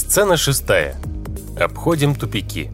Сцена 6. Обходим тупики.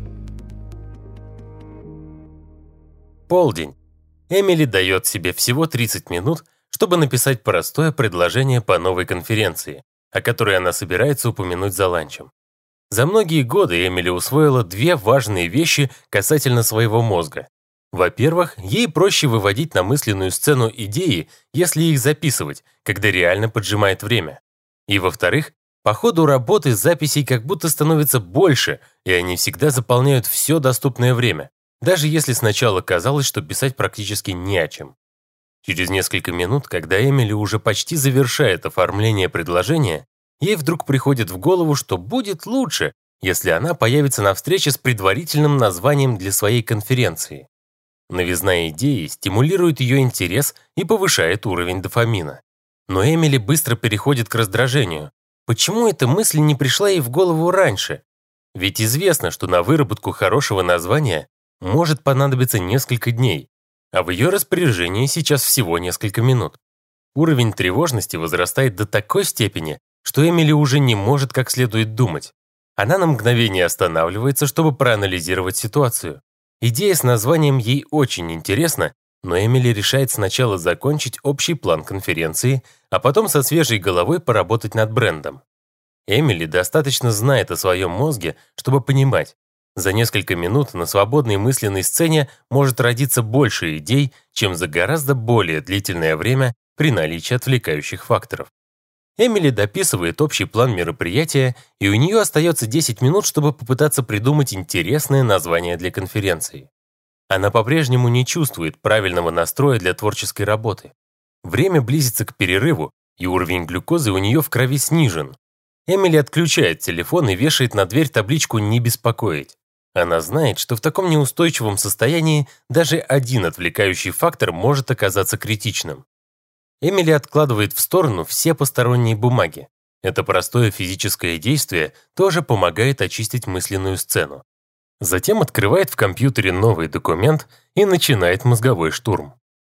Полдень. Эмили дает себе всего 30 минут, чтобы написать простое предложение по новой конференции, о которой она собирается упомянуть за ланчем. За многие годы Эмили усвоила две важные вещи касательно своего мозга. Во-первых, ей проще выводить на мысленную сцену идеи, если их записывать, когда реально поджимает время. И во-вторых, по ходу работы записей как будто становится больше, и они всегда заполняют все доступное время, даже если сначала казалось, что писать практически не о чем. Через несколько минут, когда Эмили уже почти завершает оформление предложения, ей вдруг приходит в голову, что будет лучше, если она появится на встрече с предварительным названием для своей конференции. Новизна идеи стимулирует ее интерес и повышает уровень дофамина. Но Эмили быстро переходит к раздражению. Почему эта мысль не пришла ей в голову раньше? Ведь известно, что на выработку хорошего названия может понадобиться несколько дней, а в ее распоряжении сейчас всего несколько минут. Уровень тревожности возрастает до такой степени, что Эмили уже не может как следует думать. Она на мгновение останавливается, чтобы проанализировать ситуацию. Идея с названием ей очень интересна, но Эмили решает сначала закончить общий план конференции, а потом со свежей головой поработать над брендом. Эмили достаточно знает о своем мозге, чтобы понимать, за несколько минут на свободной мысленной сцене может родиться больше идей, чем за гораздо более длительное время при наличии отвлекающих факторов. Эмили дописывает общий план мероприятия, и у нее остается 10 минут, чтобы попытаться придумать интересное название для конференции. Она по-прежнему не чувствует правильного настроя для творческой работы. Время близится к перерыву, и уровень глюкозы у нее в крови снижен. Эмили отключает телефон и вешает на дверь табличку «Не беспокоить». Она знает, что в таком неустойчивом состоянии даже один отвлекающий фактор может оказаться критичным. Эмили откладывает в сторону все посторонние бумаги. Это простое физическое действие тоже помогает очистить мысленную сцену. Затем открывает в компьютере новый документ и начинает мозговой штурм.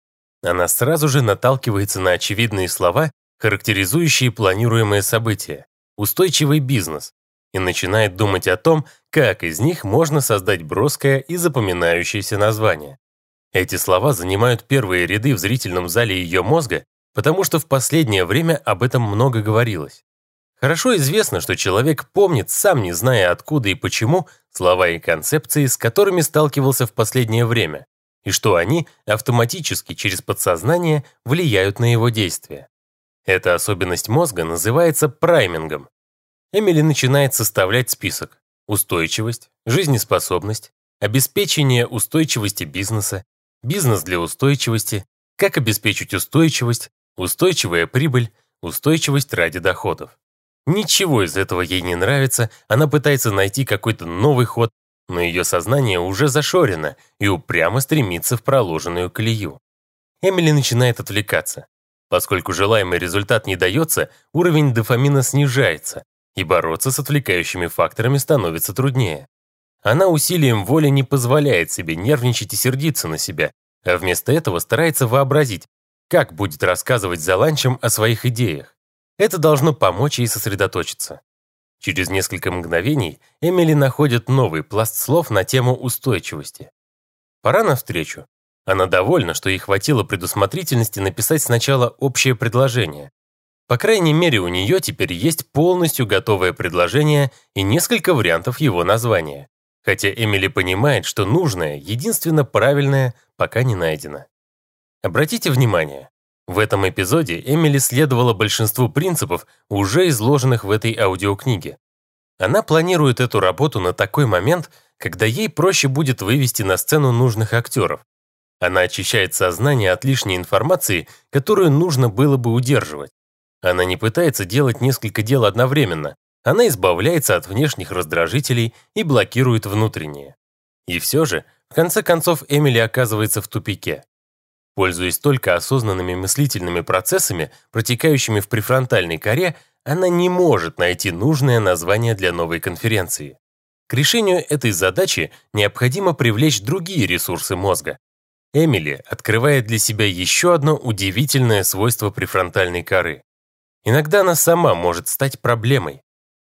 Она сразу же наталкивается на очевидные слова, характеризующие планируемое событие – устойчивый бизнес, и начинает думать о том, как из них можно создать броское и запоминающееся название. Эти слова занимают первые ряды в зрительном зале ее мозга, потому что в последнее время об этом много говорилось. Хорошо известно, что человек помнит, сам не зная откуда и почему, слова и концепции, с которыми сталкивался в последнее время, и что они автоматически через подсознание влияют на его действия. Эта особенность мозга называется праймингом. Эмили начинает составлять список: устойчивость, жизнеспособность, обеспечение устойчивости бизнеса, бизнес для устойчивости, как обеспечить устойчивость, устойчивая прибыль, устойчивость ради доходов. Ничего из этого ей не нравится, она пытается найти какой-то новый ход, но ее сознание уже зашорено и упрямо стремится в проложенную колею. Эмили начинает отвлекаться. Поскольку желаемый результат не дается, уровень дофамина снижается, и бороться с отвлекающими факторами становится труднее. Она усилием воли не позволяет себе нервничать и сердиться на себя, а вместо этого старается вообразить, как будет рассказывать за ланчем о своих идеях. Это должно помочь ей сосредоточиться. Через несколько мгновений Эмили находит новый пласт слов на тему устойчивости. Пора навстречу. Она довольна, что ей хватило предусмотрительности написать сначала общее предложение. По крайней мере, у нее теперь есть полностью готовое предложение и несколько вариантов его названия. Хотя Эмили понимает, что нужное, единственно правильное, пока не найдено. Обратите внимание, в этом эпизоде Эмили следовала большинству принципов, уже изложенных в этой аудиокниге. Она планирует эту работу на такой момент, когда ей проще будет вывести на сцену нужных актеров. Она очищает сознание от лишней информации, которую нужно было бы удерживать. Она не пытается делать несколько дел одновременно. Она избавляется от внешних раздражителей и блокирует внутренние. И все же, в конце концов, Эмили оказывается в тупике. Пользуясь только осознанными мыслительными процессами, протекающими в префронтальной коре, она не может найти нужное название для новой конференции. К решению этой задачи необходимо привлечь другие ресурсы мозга. Эмили открывает для себя еще одно удивительное свойство префронтальной коры. Иногда она сама может стать проблемой.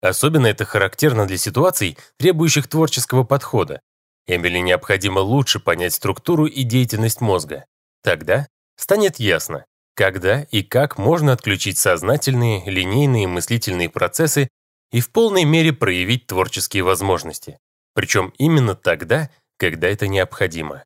Особенно это характерно для ситуаций, требующих творческого подхода. Эмили необходимо лучше понять структуру и деятельность мозга. Тогда станет ясно, когда и как можно отключить сознательные, линейные мыслительные процессы и в полной мере проявить творческие возможности. Причем именно тогда, когда это необходимо.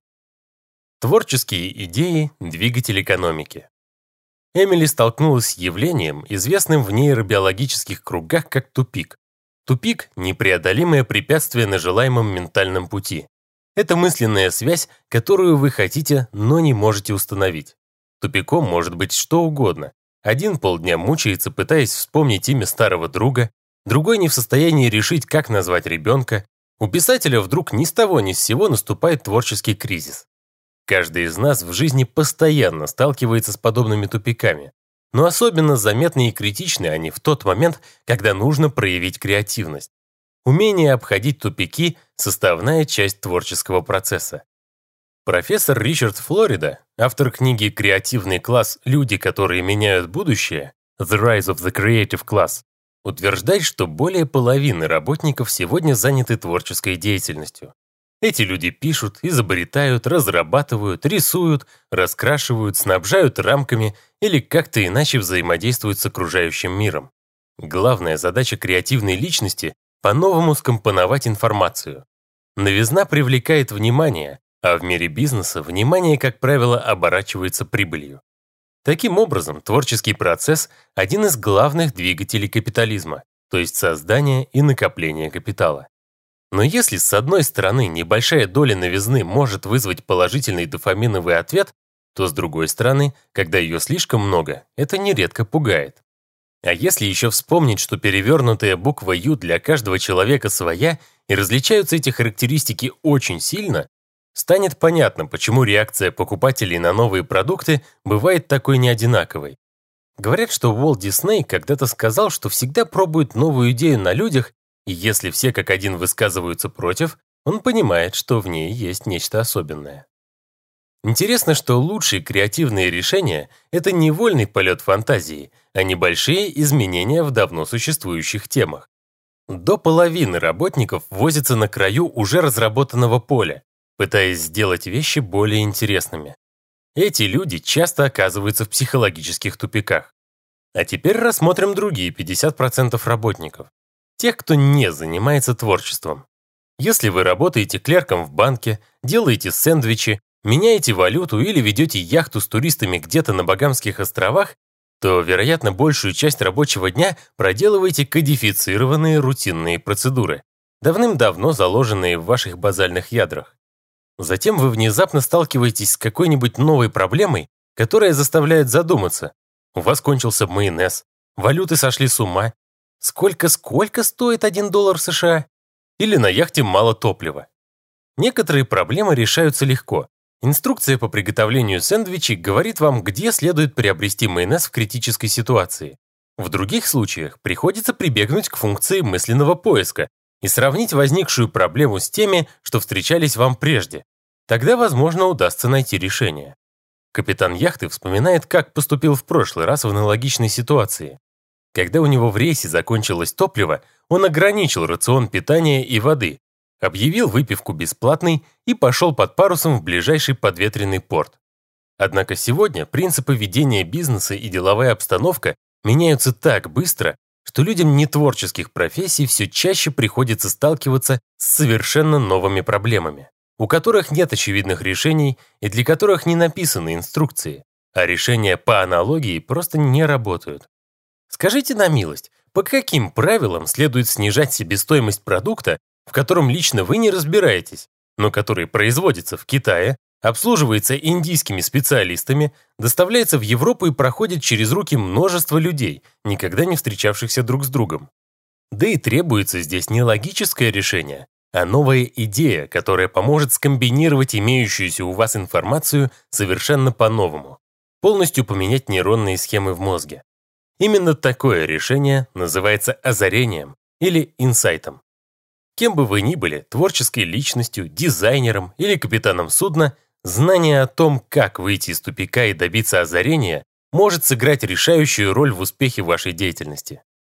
Творческие идеи – двигатель экономики. Эмили столкнулась с явлением, известным в нейробиологических кругах как тупик. Тупик – непреодолимое препятствие на желаемом ментальном пути. Это мысленная связь, которую вы хотите, но не можете установить. Тупиком может быть что угодно. Один полдня мучается, пытаясь вспомнить имя старого друга, другой не в состоянии решить, как назвать ребенка. У писателя вдруг ни с того ни с сего наступает творческий кризис. Каждый из нас в жизни постоянно сталкивается с подобными тупиками, но особенно заметны и критичны они в тот момент, когда нужно проявить креативность. Умение обходить тупики – составная часть творческого процесса. Профессор Ричард Флорида, автор книги «Креативный класс. Люди, которые меняют будущее» «The Rise of the Creative Class», утверждает, что более половины работников сегодня заняты творческой деятельностью. Эти люди пишут, изобретают, разрабатывают, рисуют, раскрашивают, снабжают рамками или как-то иначе взаимодействуют с окружающим миром. Главная задача креативной личности – по-новому скомпоновать информацию. Новизна привлекает внимание, а в мире бизнеса внимание, как правило, оборачивается прибылью. Таким образом, творческий процесс – один из главных двигателей капитализма, то есть создания и накопления капитала. Но если с одной стороны небольшая доля новизны может вызвать положительный дофаминовый ответ, то с другой стороны, когда ее слишком много, это нередко пугает. А если еще вспомнить, что перевернутая буква «Ю» для каждого человека своя, и различаются эти характеристики очень сильно, станет понятно, почему реакция покупателей на новые продукты бывает такой неодинаковой. Говорят, что Уолт Дисней когда-то сказал, что всегда пробует новую идею на людях, и если все как один высказываются против, он понимает, что в ней есть нечто особенное. Интересно, что лучшие креативные решения – это не вольный полет фантазии, а небольшие изменения в давно существующих темах. До половины работников возятся на краю уже разработанного поля, пытаясь сделать вещи более интересными. Эти люди часто оказываются в психологических тупиках. А теперь рассмотрим другие 50% работников. Тех, кто не занимается творчеством. Если вы работаете клерком в банке, делаете сэндвичи, меняете валюту или ведете яхту с туристами где-то на Багамских островах, то, вероятно, большую часть рабочего дня проделываете кодифицированные рутинные процедуры, давным-давно заложенные в ваших базальных ядрах. Затем вы внезапно сталкиваетесь с какой-нибудь новой проблемой, которая заставляет задуматься. У вас кончился майонез, валюты сошли с ума. Сколько стоит $1 США? Или на яхте мало топлива? Некоторые проблемы решаются легко. Инструкция по приготовлению сэндвичей говорит вам, где следует приобрести майонез в критической ситуации. В других случаях приходится прибегнуть к функции мысленного поиска и сравнить возникшую проблему с теми, что встречались вам прежде. Тогда, возможно, удастся найти решение. Капитан яхты вспоминает, как поступил в прошлый раз в аналогичной ситуации. Когда у него в рейсе закончилось топливо, он ограничил рацион питания и воды, объявил выпивку бесплатной и пошел под парусом в ближайший подветренный порт. Однако сегодня принципы ведения бизнеса и деловая обстановка меняются так быстро, что людям нетворческих профессий все чаще приходится сталкиваться с совершенно новыми проблемами, у которых нет очевидных решений и для которых не написаны инструкции, а решения по аналогии просто не работают. Скажите на милость, по каким правилам следует снижать себестоимость продукта, в котором лично вы не разбираетесь, но который производится в Китае, обслуживается индийскими специалистами, доставляется в Европу и проходит через руки множества людей, никогда не встречавшихся друг с другом? Да и требуется здесь не логическое решение, а новая идея, которая поможет скомбинировать имеющуюся у вас информацию совершенно по-новому, полностью поменять нейронные схемы в мозге. Именно такое решение называется озарением или инсайтом. Кем бы вы ни были, творческой личностью, дизайнером или капитаном судна, знание о том, как выйти из тупика и добиться озарения, может сыграть решающую роль в успехе вашей деятельности.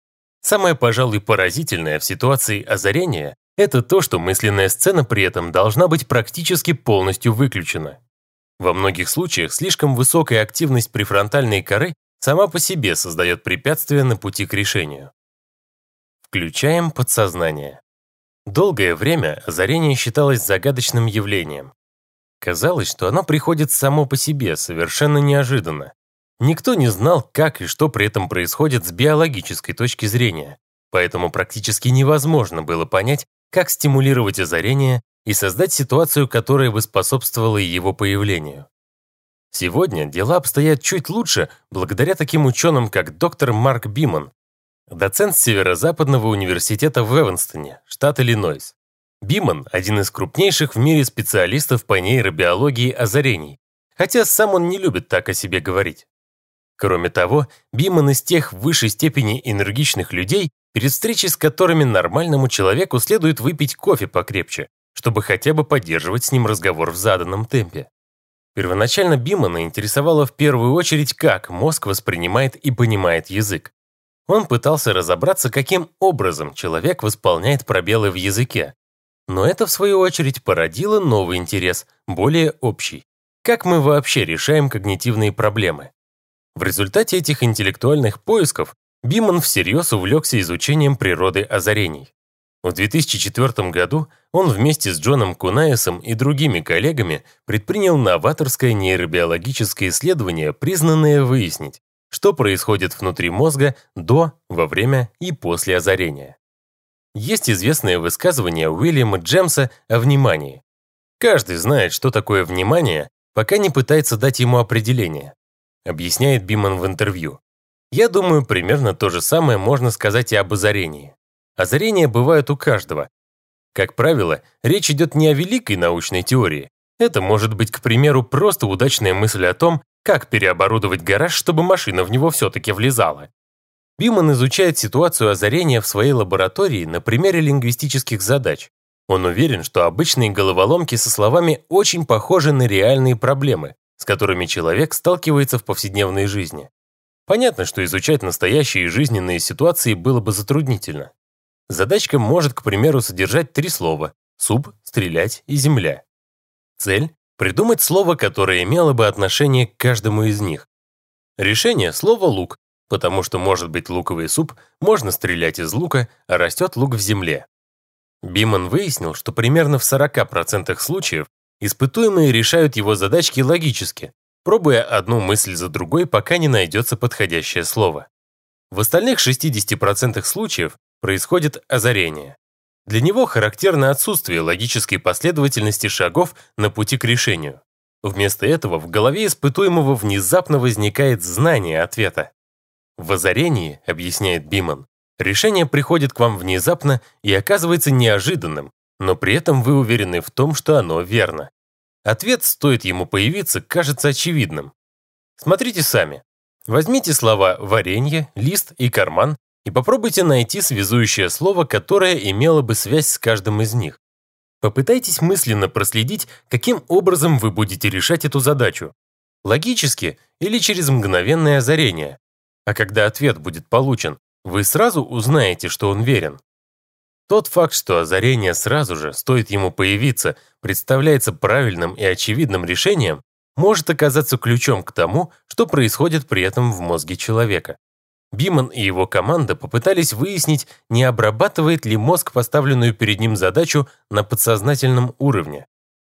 Самое, пожалуй, поразительное в ситуации озарения – это то, что мысленная сцена при этом должна быть практически полностью выключена. Во многих случаях слишком высокая активность префронтальной коры сама по себе создает препятствия на пути к решению. Включаем подсознание. Долгое время озарение считалось загадочным явлением. Казалось, что оно приходит само по себе, совершенно неожиданно. Никто не знал, как и что при этом происходит с биологической точки зрения, поэтому практически невозможно было понять, как стимулировать озарение и создать ситуацию, которая бы способствовала его появлению. Сегодня дела обстоят чуть лучше благодаря таким ученым, как доктор Марк Биман, доцент Северо-Западного университета в Эванстоне, штат Иллинойс. Биман – один из крупнейших в мире специалистов по нейробиологии озарений, хотя сам он не любит так о себе говорить. Кроме того, Биман из тех в высшей степени энергичных людей, перед встречей с которыми нормальному человеку следует выпить кофе покрепче, чтобы хотя бы поддерживать с ним разговор в заданном темпе. Первоначально Бимана интересовало в первую очередь, как мозг воспринимает и понимает язык. Он пытался разобраться, каким образом человек восполняет пробелы в языке. Но это, в свою очередь, породило новый интерес, более общий. Как мы вообще решаем когнитивные проблемы? В результате этих интеллектуальных поисков Биман всерьез увлекся изучением природы озарений. В 2004 году он вместе с Джоном Кунаесом и другими коллегами предпринял новаторское нейробиологическое исследование, признанное выяснить, что происходит внутри мозга до, во время и после озарения. Есть известное высказывание Уильяма Джемса о внимании. Каждый знает, что такое внимание, пока не пытается дать ему определение, объясняет Биман в интервью. Я думаю, примерно то же самое можно сказать и об озарении. Озарения бывают у каждого. Как правило, речь идет не о великой научной теории. Это может быть, к примеру, просто удачная мысль о том, как переоборудовать гараж, чтобы машина в него все-таки влезала. Биман изучает ситуацию озарения в своей лаборатории на примере лингвистических задач. Он уверен, что обычные головоломки со словами очень похожи на реальные проблемы, с которыми человек сталкивается в повседневной жизни. Понятно, что изучать настоящие жизненные ситуации было бы затруднительно. Задачка может, к примеру, содержать 3 слова: суп, стрелять и земля. Цель – придумать слово, которое имело бы отношение к каждому из них. Решение – слово «лук», потому что может быть луковый суп, можно стрелять из лука, а растет лук в земле. Биман выяснил, что примерно в 40% случаев испытуемые решают его задачки логически, пробуя одну мысль за другой, пока не найдется подходящее слово. В остальных 60% случаев происходит озарение. Для него характерно отсутствие логической последовательности шагов на пути к решению. Вместо этого в голове испытуемого внезапно возникает знание ответа. В озарении, объясняет Биман, решение приходит к вам внезапно и оказывается неожиданным, но при этом вы уверены в том, что оно верно. Ответ, стоит ему появиться, кажется очевидным. Смотрите сами. Возьмите слова «варенье», «лист» и «карман» и попробуйте найти связующее слово, которое имело бы связь с каждым из них. Попытайтесь мысленно проследить, каким образом вы будете решать эту задачу. Логически или через мгновенное озарение. А когда ответ будет получен, вы сразу узнаете, что он верен. Тот факт, что озарение сразу же, стоит ему появиться, представляется правильным и очевидным решением, может оказаться ключом к тому, что происходит при этом в мозге человека. Биман и его команда попытались выяснить, не обрабатывает ли мозг поставленную перед ним задачу на подсознательном уровне.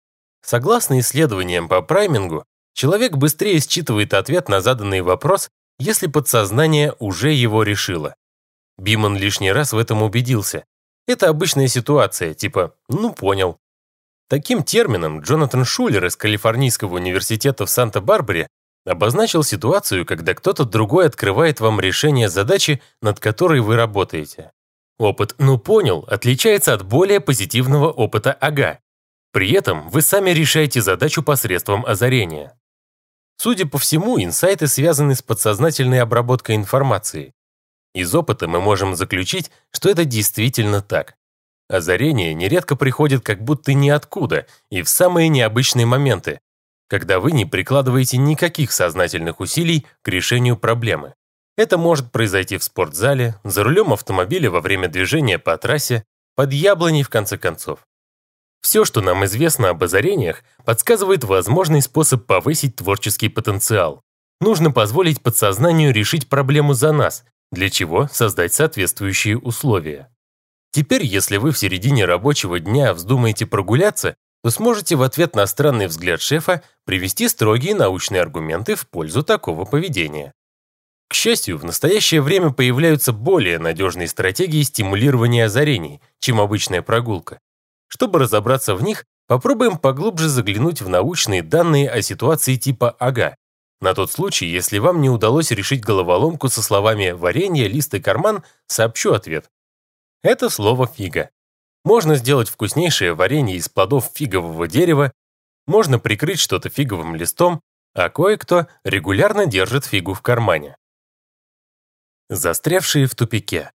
Согласно исследованиям по праймингу, человек быстрее считывает ответ на заданный вопрос, если подсознание уже его решило. Биман лишний раз в этом убедился. Это обычная ситуация, типа «ну понял». Таким термином Джонатан Шулер из Калифорнийского университета в Санта-Барбаре обозначил ситуацию, когда кто-то другой открывает вам решение задачи, над которой вы работаете. Опыт «ну понял» отличается от более позитивного опыта «ага». При этом вы сами решаете задачу посредством озарения. Судя по всему, инсайты связаны с подсознательной обработкой информации. Из опыта мы можем заключить, что это действительно так. Озарение нередко приходит как будто ниоткуда и в самые необычные моменты, когда вы не прикладываете никаких сознательных усилий к решению проблемы. Это может произойти в спортзале, за рулем автомобиля во время движения по трассе, под яблоней в конце концов. Все, что нам известно об озарениях, подсказывает возможный способ повысить творческий потенциал. Нужно позволить подсознанию решить проблему за нас, для чего создать соответствующие условия. Теперь, если вы в середине рабочего дня вздумаете прогуляться, то сможете в ответ на странный взгляд шефа привести строгие научные аргументы в пользу такого поведения. К счастью, в настоящее время появляются более надежные стратегии стимулирования озарений, чем обычная прогулка. Чтобы разобраться в них, попробуем поглубже заглянуть в научные данные о ситуации типа «ага». На тот случай, если вам не удалось решить головоломку со словами «варенье», «лист» и «карман», сообщу ответ. Это слово «фига». Можно сделать вкуснейшее варенье из плодов фигового дерева, можно прикрыть что-то фиговым листом, а кое-кто регулярно держит фигу в кармане. Застрявшие в тупике.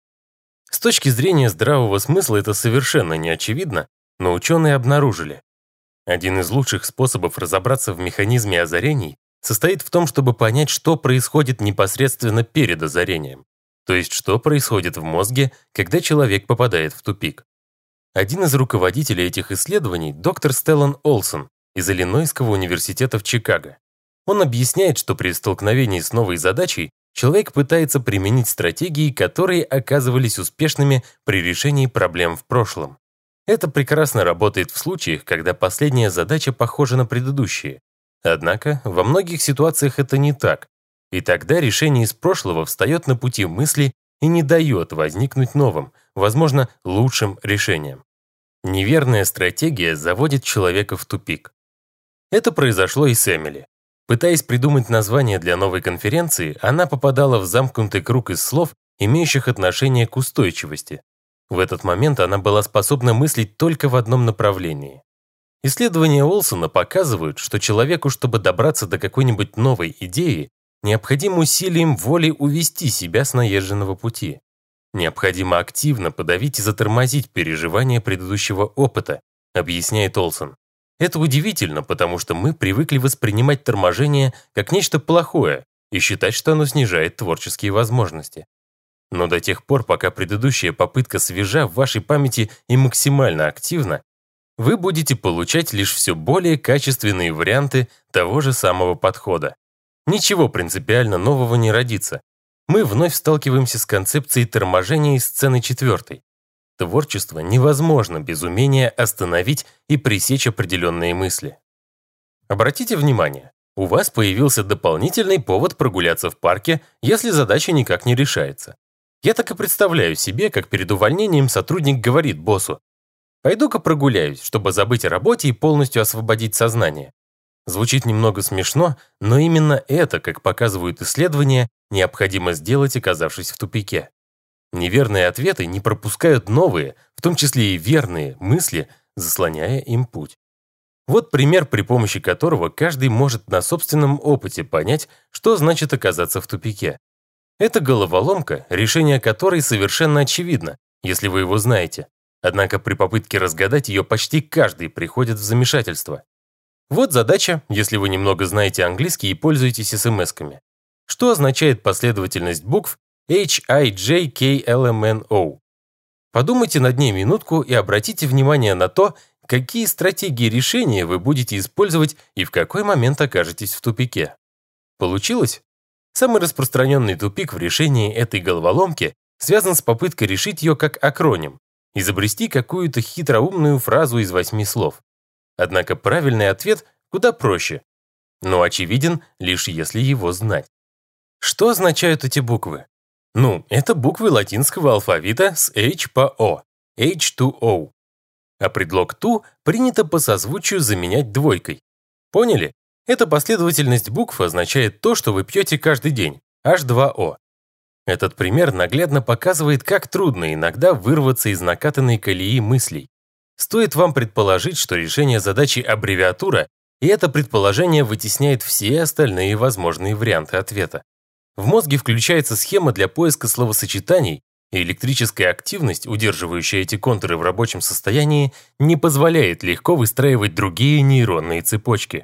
С точки зрения здравого смысла это совершенно не очевидно, но ученые обнаружили. Один из лучших способов разобраться в механизме озарений состоит в том, чтобы понять, что происходит непосредственно перед озарением, то есть что происходит в мозге, когда человек попадает в тупик. Один из руководителей этих исследований – доктор Стеллан Олсон из Иллинойского университета в Чикаго. Он объясняет, что при столкновении с новой задачей человек пытается применить стратегии, которые оказывались успешными при решении проблем в прошлом. Это прекрасно работает в случаях, когда последняя задача похожа на предыдущие. Однако во многих ситуациях это не так, и тогда решение из прошлого встает на пути мысли и не дает возникнуть новым, возможно, лучшим решением. Неверная стратегия заводит человека в тупик. Это произошло и с Эмили. Пытаясь придумать название для новой конференции, она попадала в замкнутый круг из слов, имеющих отношение к устойчивости. В этот момент она была способна мыслить только в одном направлении. Исследования Олсона показывают, что человеку, чтобы добраться до какой-нибудь новой идеи, необходимо усилием воли увести себя с наезженного пути. Необходимо активно подавить и затормозить переживания предыдущего опыта, объясняет Олсон. Это удивительно, потому что мы привыкли воспринимать торможение как нечто плохое и считать, что оно снижает творческие возможности. Но до тех пор, пока предыдущая попытка свежа в вашей памяти и максимально активна, вы будете получать лишь все более качественные варианты того же самого подхода. Ничего принципиально нового не родится. Мы вновь сталкиваемся с концепцией торможения из сцены 4. Творчество невозможно без умения остановить и пресечь определенные мысли. Обратите внимание, у вас появился дополнительный повод прогуляться в парке, если задача никак не решается. Я так и представляю себе, как перед увольнением сотрудник говорит боссу: «Пойду-ка прогуляюсь, чтобы забыть о работе и полностью освободить сознание». Звучит немного смешно, но именно это, как показывают исследования, необходимо сделать, оказавшись в тупике. Неверные ответы не пропускают новые, в том числе и верные, мысли, заслоняя им путь. Вот пример, при помощи которого каждый может на собственном опыте понять, что значит оказаться в тупике. Это головоломка, решение которой совершенно очевидно, если вы его знаете. Однако при попытке разгадать ее почти каждый приходит в замешательство. Вот задача, если вы немного знаете английский и пользуетесь смс-ками. Что означает последовательность букв HIJKLMNO? Подумайте над ней минутку и обратите внимание на то, какие стратегии решения вы будете использовать и в какой момент окажетесь в тупике. Получилось? Самый распространенный тупик в решении этой головоломки связан с попыткой решить ее как акроним, изобрести какую-то хитроумную фразу из 8 слов. Однако правильный ответ куда проще, но очевиден лишь если его знать. Что означают эти буквы? Это буквы латинского алфавита с H по O, H2O. А предлог to принято по созвучию заменять двойкой. Поняли? Эта последовательность букв означает то, что вы пьете каждый день, H2O. Этот пример наглядно показывает, как трудно иногда вырваться из накатанной колеи мыслей. Стоит вам предположить, что решение задачи аббревиатура, и это предположение вытесняет все остальные возможные варианты ответа. В мозге включается схема для поиска словосочетаний, и электрическая активность, удерживающая эти контуры в рабочем состоянии, не позволяет легко выстраивать другие нейронные цепочки.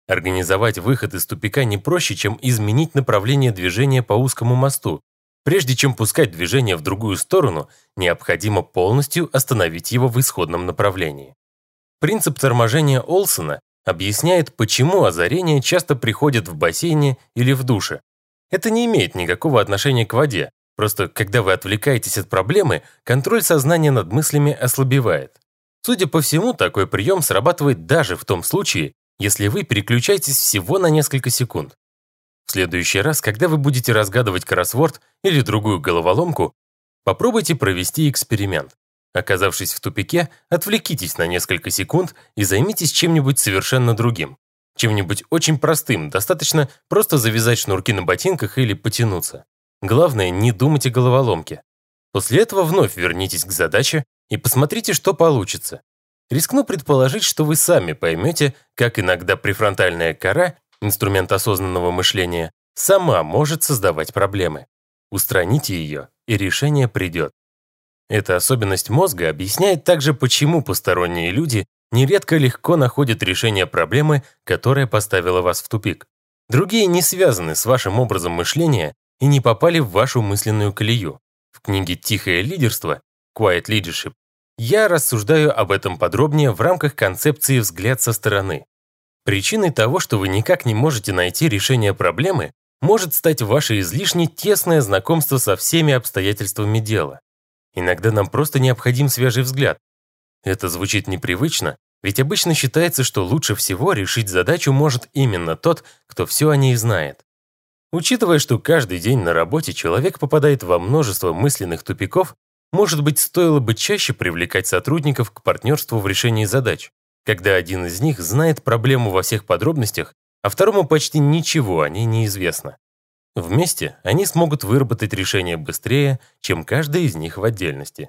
Организовать выход из тупика не проще, чем изменить направление движения по узкому мосту. Прежде чем пускать движение в другую сторону, необходимо полностью остановить его в исходном направлении. Принцип торможения Олсона объясняет, почему озарения часто приходят в бассейне или в душе. Это не имеет никакого отношения к воде, просто когда вы отвлекаетесь от проблемы, контроль сознания над мыслями ослабевает. Судя по всему, такой прием срабатывает даже в том случае, если вы переключаетесь всего на несколько секунд. В следующий раз, когда вы будете разгадывать кроссворд или другую головоломку, попробуйте провести эксперимент. Оказавшись в тупике, отвлекитесь на несколько секунд и займитесь чем-нибудь совершенно другим. Чем-нибудь очень простым, достаточно просто завязать шнурки на ботинках или потянуться. Главное, не думать о головоломке. После этого вновь вернитесь к задаче и посмотрите, что получится. Рискну предположить, что вы сами поймете, как иногда префронтальная кора, инструмент осознанного мышления, сама может создавать проблемы. Устраните ее, и решение придет. Эта особенность мозга объясняет также, почему посторонние люди нередко легко находят решение проблемы, которая поставила вас в тупик. Другие не связаны с вашим образом мышления и не попали в вашу мысленную колею. В книге «Тихое лидерство» Quiet Leadership я рассуждаю об этом подробнее в рамках концепции «взгляд со стороны». Причиной того, что вы никак не можете найти решение проблемы, может стать ваше излишне тесное знакомство со всеми обстоятельствами дела. Иногда нам просто необходим свежий взгляд. Это звучит непривычно, ведь обычно считается, что лучше всего решить задачу может именно тот, кто все о ней знает. Учитывая, что каждый день на работе человек попадает во множество мысленных тупиков, может быть, стоило бы чаще привлекать сотрудников к партнерству в решении задач, когда один из них знает проблему во всех подробностях, а второму почти ничего о ней не известно. Вместе они смогут выработать решение быстрее, чем каждый из них в отдельности.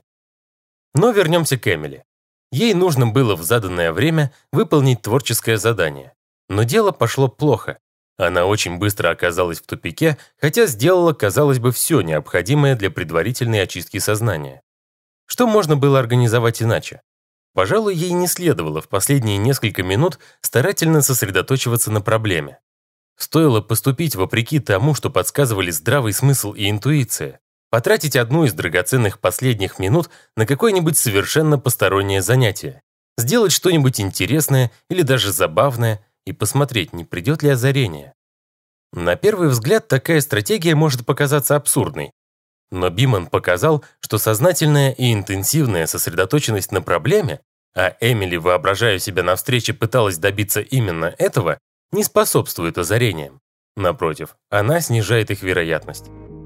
Но вернемся к Эмили. Ей нужно было в заданное время выполнить творческое задание. Но дело пошло плохо. Она очень быстро оказалась в тупике, хотя сделала, казалось бы, все необходимое для предварительной очистки сознания. Что можно было организовать иначе? Пожалуй, ей не следовало в последние несколько минут старательно сосредоточиваться на проблеме. Стоило поступить вопреки тому, что подсказывали здравый смысл и интуиция, потратить одну из драгоценных последних минут на какое-нибудь совершенно постороннее занятие, сделать что-нибудь интересное или даже забавное и посмотреть, не придет ли озарение. На первый взгляд такая стратегия может показаться абсурдной, но Биман показал, что сознательная и интенсивная сосредоточенность на проблеме, а Эмили, воображая себя на встрече, пыталась добиться именно этого, не способствует озарениям. Напротив, она снижает их вероятность.